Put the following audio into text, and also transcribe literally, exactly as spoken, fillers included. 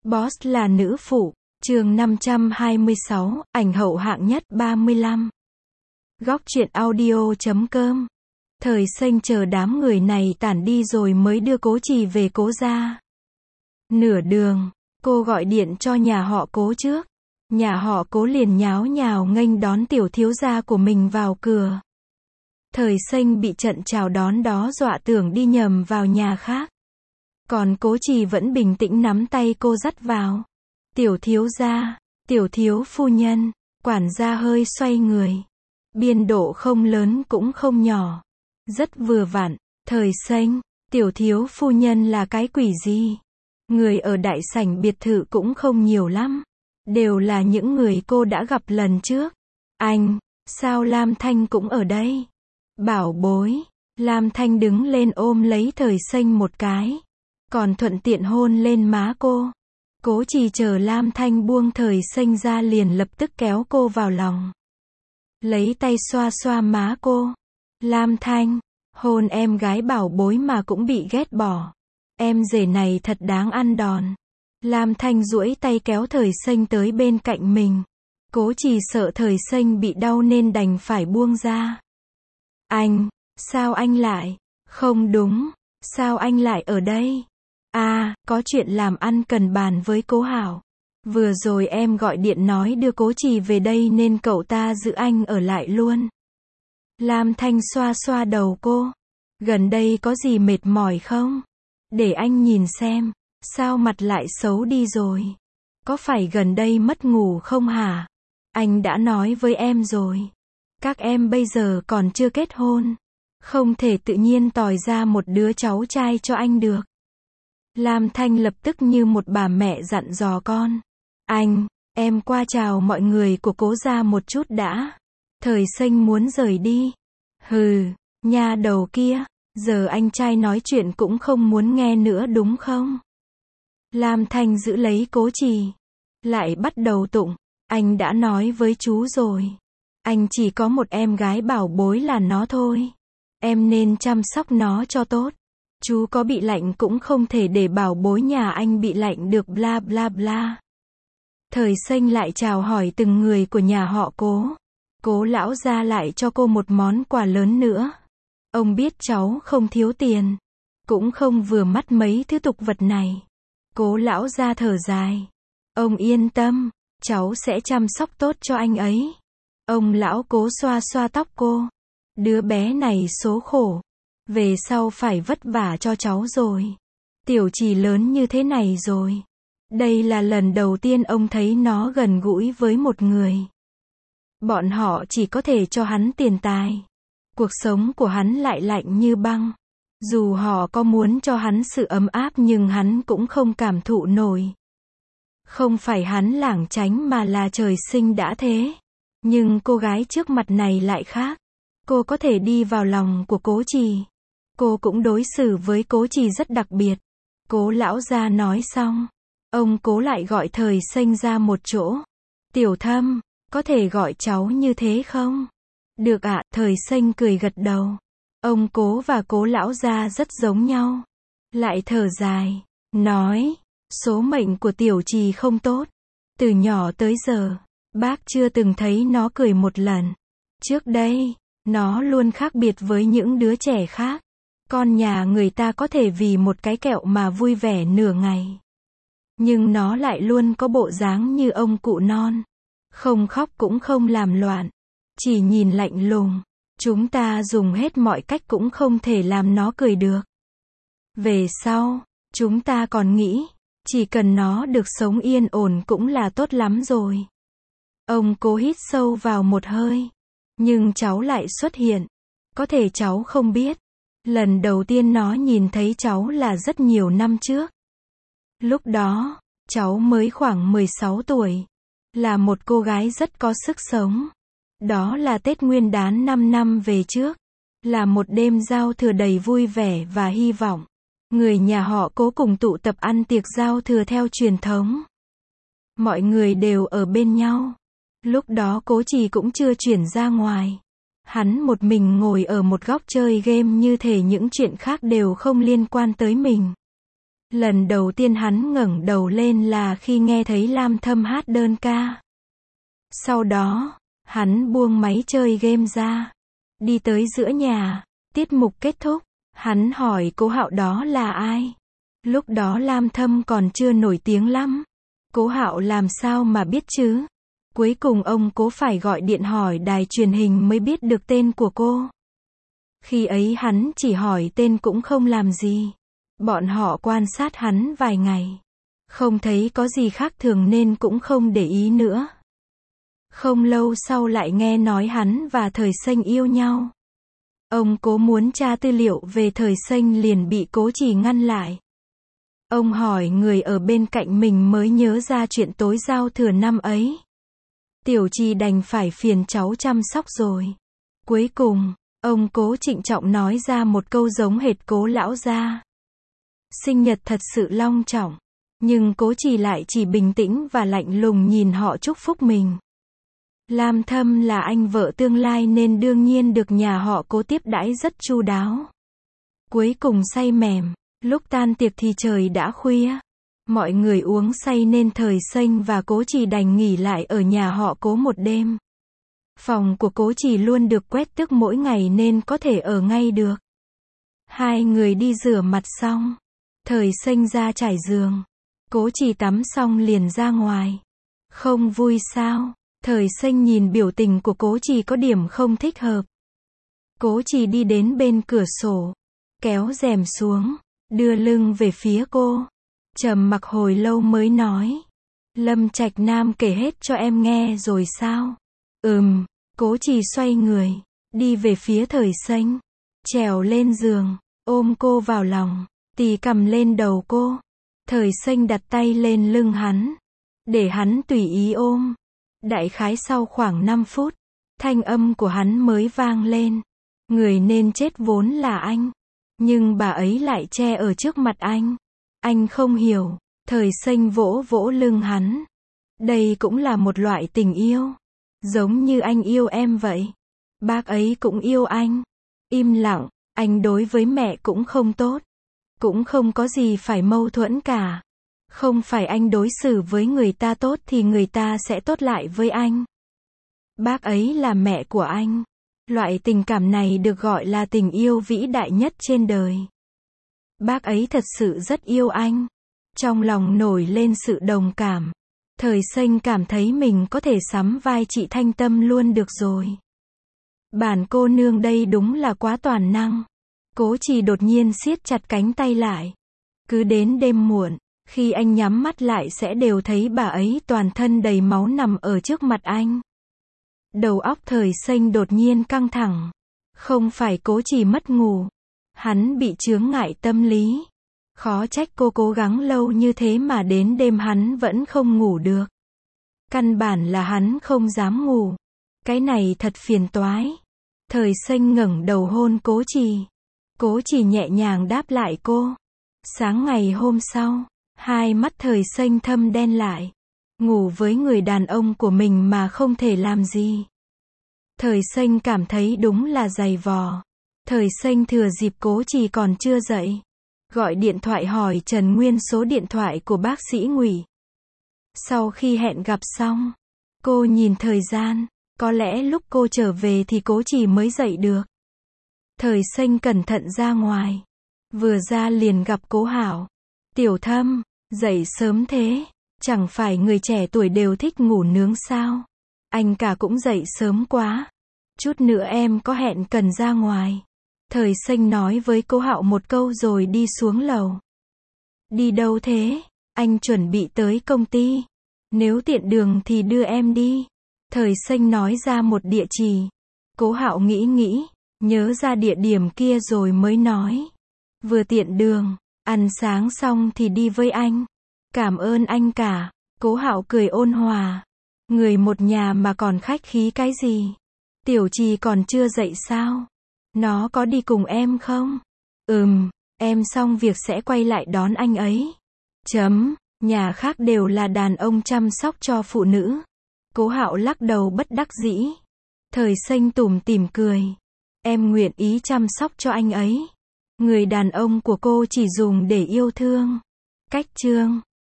Boss là nữ phụ, chương năm trăm hai mươi sáu, ảnh hậu hạng nhất ba mươi lăm. Góc truyện audio chấm com. Thời Xanh chờ đám người này tản đi rồi mới đưa Cố Trì về Cố gia. Nửa đường, cô gọi điện cho nhà họ Cố trước. Nhà họ Cố liền nháo nhào nghênh đón tiểu thiếu gia của mình vào cửa. Thời Xanh bị trận chào đón đó dọa tưởng đi nhầm vào nhà khác. Còn Cố Trì vẫn bình tĩnh nắm tay cô dắt vào. Tiểu thiếu gia, tiểu thiếu phu nhân, quản gia hơi xoay người. Biên độ không lớn cũng không nhỏ. Rất vừa vặn. Thời Xanh, tiểu thiếu phu nhân là cái quỷ gì? Người ở đại sảnh biệt thự cũng không nhiều lắm. Đều là những người cô đã gặp lần trước. Anh, sao Lam Thanh cũng ở đây? Bảo bối. Lam Thanh đứng lên ôm lấy Thời Xanh một cái. Còn thuận tiện hôn lên má cô. Cố Trì chờ Lam Thanh buông Thời Xanh ra liền lập tức kéo cô vào lòng. Lấy tay xoa xoa má cô. Lam Thanh, hôn em gái bảo bối mà cũng bị ghét bỏ. Em rể này thật đáng ăn đòn. Lam Thanh duỗi tay kéo Thời Xanh tới bên cạnh mình. Cố Trì sợ Thời Xanh bị đau nên đành phải buông ra. Anh, sao anh lại? Không đúng, sao anh lại ở đây? À, có chuyện làm ăn cần bàn với Cố Hảo. Vừa rồi em gọi điện nói đưa Cố Trì về đây nên cậu ta giữ anh ở lại luôn. Lam Thanh xoa xoa đầu cô. Gần đây có gì mệt mỏi không? Để anh nhìn xem. Sao mặt lại xấu đi rồi? Có phải gần đây mất ngủ không hả? Anh đã nói với em rồi. Các em bây giờ còn chưa kết hôn. Không thể tự nhiên tòi ra một đứa cháu trai cho anh được. Lam Thanh lập tức như một bà mẹ dặn dò con. Anh, em qua chào mọi người của Cố gia một chút đã. Thời Xanh muốn rời đi. Hừ, nha đầu kia, giờ anh trai nói chuyện cũng không muốn nghe nữa đúng không? Lam Thanh giữ lấy Cố Trì. Lại bắt đầu tụng. Anh đã nói với chú rồi. Anh chỉ có một em gái bảo bối là nó thôi. Em nên chăm sóc nó cho tốt. Chú có bị lạnh cũng không thể để bảo bối nhà anh bị lạnh được bla bla bla. Thời Xanh lại chào hỏi từng người của nhà họ Cố. Cố lão gia lại cho cô một món quà lớn nữa. Ông biết cháu không thiếu tiền. Cũng không vừa mắt mấy thứ tục vật này. Cố lão gia thở dài. Ông yên tâm, cháu sẽ chăm sóc tốt cho anh ấy. Ông lão Cố xoa xoa tóc cô. Đứa bé này số khổ. Về sau phải vất vả cho cháu rồi. Tiểu Trì lớn như thế này rồi. Đây là lần đầu tiên ông thấy nó gần gũi với một người. Bọn họ chỉ có thể cho hắn tiền tài. Cuộc sống của hắn lại lạnh như băng. Dù họ có muốn cho hắn sự ấm áp nhưng hắn cũng không cảm thụ nổi. Không phải hắn lảng tránh mà là trời sinh đã thế. Nhưng cô gái trước mặt này lại khác. Cô có thể đi vào lòng của Cố Trì. Cô cũng đối xử với Cố Trì rất đặc biệt. Cố lão gia nói xong. Ông Cố lại gọi Thời Xanh ra một chỗ. Tiểu Thâm, có thể gọi cháu như thế không? Được ạ, Thời Xanh cười gật đầu. Ông Cố và Cố lão gia rất giống nhau. Lại thở dài. Nói, số mệnh của Tiểu Trì không tốt. Từ nhỏ tới giờ, bác chưa từng thấy nó cười một lần. Trước đây, nó luôn khác biệt với những đứa trẻ khác. Con nhà người ta có thể vì một cái kẹo mà vui vẻ nửa ngày. Nhưng nó lại luôn có bộ dáng như ông cụ non. Không khóc cũng không làm loạn. Chỉ nhìn lạnh lùng. Chúng ta dùng hết mọi cách cũng không thể làm nó cười được. Về sau, chúng ta còn nghĩ, chỉ cần nó được sống yên ổn cũng là tốt lắm rồi. Ông Cố hít sâu vào một hơi. Nhưng cháu lại xuất hiện. Có thể cháu không biết. Lần đầu tiên nó nhìn thấy cháu là rất nhiều năm trước. Lúc đó, cháu mới khoảng mười sáu tuổi. Là một cô gái rất có sức sống. Đó là Tết Nguyên đán năm năm về trước. Là một đêm giao thừa đầy vui vẻ và hy vọng. Người nhà họ Cố cùng tụ tập ăn tiệc giao thừa theo truyền thống. Mọi người đều ở bên nhau. Lúc đó Cố Trì cũng chưa chuyển ra ngoài. Hắn một mình ngồi ở một góc chơi game như thể những chuyện khác đều không liên quan tới mình. Lần đầu tiên hắn ngẩng đầu lên là khi nghe thấy Lam Thâm hát đơn ca. Sau đó, hắn buông máy chơi game ra, đi tới giữa nhà. Tiết mục kết thúc, hắn hỏi Cố Hạo đó là ai. Lúc đó Lam Thâm còn chưa nổi tiếng lắm. Cố Hạo làm sao mà biết chứ? Cuối cùng ông Cố phải gọi điện hỏi đài truyền hình mới biết được tên của cô. Khi ấy hắn chỉ hỏi tên cũng không làm gì. Bọn họ quan sát hắn vài ngày, không thấy có gì khác thường nên cũng không để ý nữa. Không lâu sau lại nghe nói hắn và Thời Xanh yêu nhau. Ông Cố muốn tra tư liệu về Thời Xanh liền bị Cố Chỉ ngăn lại. Ông hỏi người ở bên cạnh mình mới nhớ ra chuyện tối giao thừa năm ấy. Tiểu Trì đành phải phiền cháu chăm sóc rồi. Cuối cùng, ông Cố trịnh trọng nói ra một câu giống hệt Cố lão gia. Sinh nhật thật sự long trọng, nhưng Cố Chỉ lại chỉ bình tĩnh và lạnh lùng nhìn họ chúc phúc mình. Lam Thâm là anh vợ tương lai nên đương nhiên được nhà họ Cố tiếp đãi rất chu đáo. Cuối cùng say mềm, lúc tan tiệc thì trời đã khuya. Mọi người uống say nên Thời Xanh và Cố Chỉ đành nghỉ lại ở nhà họ Cố một đêm. Phòng của Cố Chỉ luôn được quét tước mỗi ngày nên có thể ở ngay được. Hai người đi rửa mặt xong, Thời Xanh ra trải giường. Cố Chỉ tắm xong liền ra ngoài. Không vui sao? Thời Xanh nhìn biểu tình của Cố Chỉ có điểm không thích hợp. Cố Chỉ đi đến bên cửa sổ, kéo rèm xuống, đưa lưng về phía cô. Trầm mặc hồi lâu mới nói. Lâm Trạch Nam kể hết cho em nghe rồi sao? Ừm, Cố Chỉ xoay người, đi về phía Thời Xanh, trèo lên giường, ôm cô vào lòng, tì cầm lên đầu cô. Thời Xanh đặt tay lên lưng hắn, để hắn tùy ý ôm. Đại khái sau khoảng năm phút, thanh âm của hắn mới vang lên. Người nên chết vốn là anh, nhưng bà ấy lại che ở trước mặt anh. Anh không hiểu. Thời Xanh vỗ vỗ lưng hắn. Đây cũng là một loại tình yêu. Giống như anh yêu em vậy. Bác ấy cũng yêu anh. Im lặng, anh đối với mẹ cũng không tốt. Cũng không có gì phải mâu thuẫn cả. Không phải anh đối xử với người ta tốt thì người ta sẽ tốt lại với anh. Bác ấy là mẹ của anh. Loại tình cảm này được gọi là tình yêu vĩ đại nhất trên đời. Bác ấy thật sự rất yêu anh. Trong lòng nổi lên sự đồng cảm. Thời Xanh cảm thấy mình có thể sắm vai chị Thanh Tâm luôn được rồi. Bản cô nương đây đúng là quá toàn năng. Cố Chỉ đột nhiên siết chặt cánh tay lại. Cứ đến đêm muộn, khi anh nhắm mắt lại sẽ đều thấy bà ấy toàn thân đầy máu nằm ở trước mặt anh. Đầu óc Thời Xanh đột nhiên căng thẳng. Không phải Cố Chỉ mất ngủ. Hắn bị chướng ngại tâm lý. Khó trách cô cố gắng lâu như thế mà đến đêm hắn vẫn không ngủ được. Căn bản là hắn không dám ngủ. Cái này thật phiền toái. Thời Xanh ngẩng đầu hôn Cố Chỉ. Cố Chỉ nhẹ nhàng đáp lại cô. Sáng ngày hôm sau, hai mắt Thời Xanh thâm đen lại. Ngủ với người đàn ông của mình mà không thể làm gì. Thời Xanh cảm thấy đúng là dày vò. Thời Xanh thừa dịp Cố Chỉ còn chưa dậy, gọi điện thoại hỏi Trần Nguyên số điện thoại của bác sĩ Ngụy. Sau khi hẹn gặp xong, cô nhìn thời gian, có lẽ lúc cô trở về thì Cố Chỉ mới dậy được. Thời Xanh cẩn thận ra ngoài, vừa ra liền gặp Cố Hạo. Tiểu Thâm, dậy sớm thế, chẳng phải người trẻ tuổi đều thích ngủ nướng sao? Anh cả cũng dậy sớm quá. Chút nữa em có hẹn cần ra ngoài. Thời Xanh nói với Cố Hạo một câu rồi đi xuống lầu. Đi đâu thế? Anh chuẩn bị tới công ty. Nếu tiện đường thì đưa em đi. Thời Xanh nói ra một địa chỉ. Cố Hạo nghĩ nghĩ, nhớ ra địa điểm kia rồi mới nói. Vừa tiện đường, ăn sáng xong thì đi với anh. Cảm ơn anh cả. Cố Hạo cười ôn hòa. Người một nhà mà còn khách khí cái gì? Tiểu Trì còn chưa dậy sao? Nó có đi cùng em không? Ừm, em xong việc sẽ quay lại đón anh ấy. Chấm, nhà khác đều là đàn ông chăm sóc cho phụ nữ. Cố Hạo lắc đầu bất đắc dĩ. Thời Xanh tủm tỉm cười. Em nguyện ý chăm sóc cho anh ấy. Người đàn ông của cô chỉ dùng để yêu thương. Cách chương